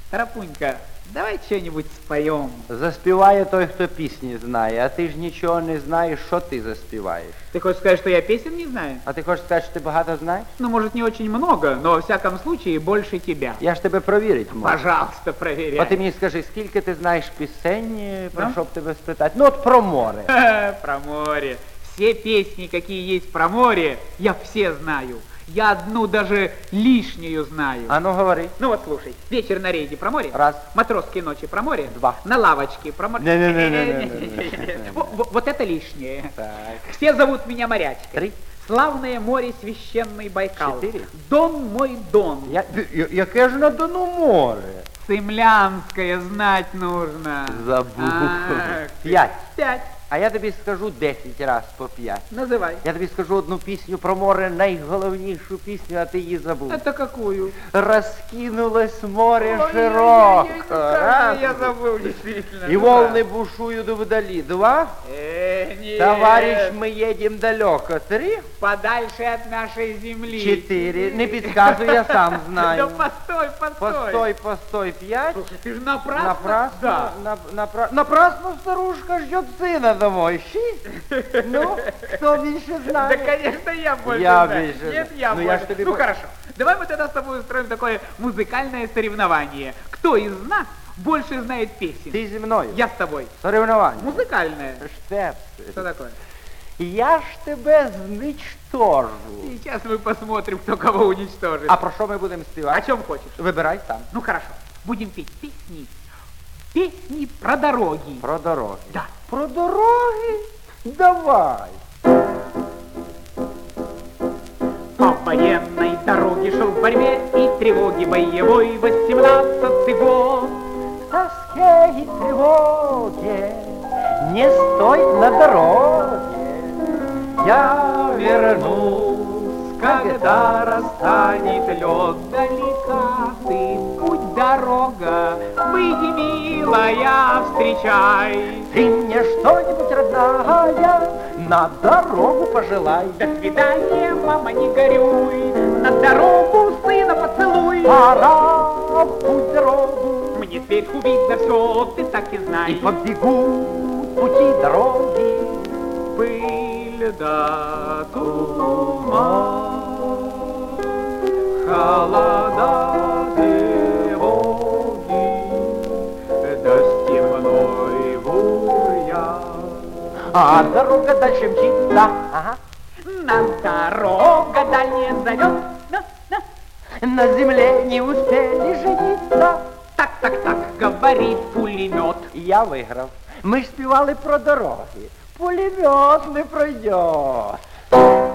Тарапунька, давай что-нибудь споем. Заспіває той, хто пісні знає, а ти ж нічого не знаєш, що ти заспіваєш. Ты хочешь сказать, что я песен не знаю? А ти хочеш сказати, що ти багато знаєш? Ну, может, не очень много, но, во всяком случае, больше тебя. Я ж тебе провірить можу. Пожалуйста, проверяй. От ти мені скажи, скільки ти знаєш пісень, про що б тебе спитати? Ну, от про море. Про море. Все песни, какие есть про море, я все знаю. Я одну даже лишнюю знаю. А ну, говори. Ну вот слушай, вечер на рейде про море. Раз. Матросские ночи про море. Два. На лавочке про море. Не-не-не. Вот это лишнее. Так. Все зовут меня морячкой. 3. Славное море, священный Байкал. 4. Дон мой Дон. Яке ж на Дону море? Цимлянское знать нужно. Забув. А, 5. 5. А я тобі скажу 10 раз по 5. Называй. Я тобі скажу одну пісню про море, найголовнішу пісню, а ти її забув. Это какую? Розкинулось море Ой, широко. Раз. Я забыл, действительно. И волны бушуют вдали. 2. Нет. Товарищ, мы едем далеко. 3. Подальше от нашей земли. 4. Не підказуй, я сам Да знаю. постой. Постой. 5. Слушай, ты же напрасно. Напрасно, Да. напрасно старушка ждет сына домой. 6. Ну, кто больше Да, знает? конечно, я больше Я знаю. больше Нет, знаю. я Ну, я больше. ж тебе Ну, по- хорошо. Давай мы тогда с тобой устроим такое музыкальное соревнование. Кто из нас больше знает песен? Ти зі мною. Я с тобой. Соревновання. Музыкальное. Штеп. Что такое? Я ж тебе зничтожу. Сейчас мы посмотрим, кто кого уничтожит. А про що ми будемо О співати? чем хочешь? Вибирай сам. Ну, хорошо. Будем петь песни. Песни про дороги. Про дороги. Да. Про дороги? Давай. По военной дороге шел в борьбе и тревоге боевой 18-й год. В тоске и тревоге не стой на дороге. Я вернусь, Когда растанет лед, далека ты, путь дорога, выйди, милая, встречай. Ты мне что-нибудь, родная, на дорогу пожелай. До свидания, мама, не горюй, на дорогу сына поцелуй. Пора в путь дорогу, Мне сверху видно все, ты так и и знай. побегу пути дороги. Пыль да туман, холода тревоги, да степной бурьян. А дорога дальше мчится, ага. Нас дорога дальняя зовет, На земле не успели жениться. так, говорит пулемет. Я виграв. Ми ж співали про дороги. Пулемет не пройде.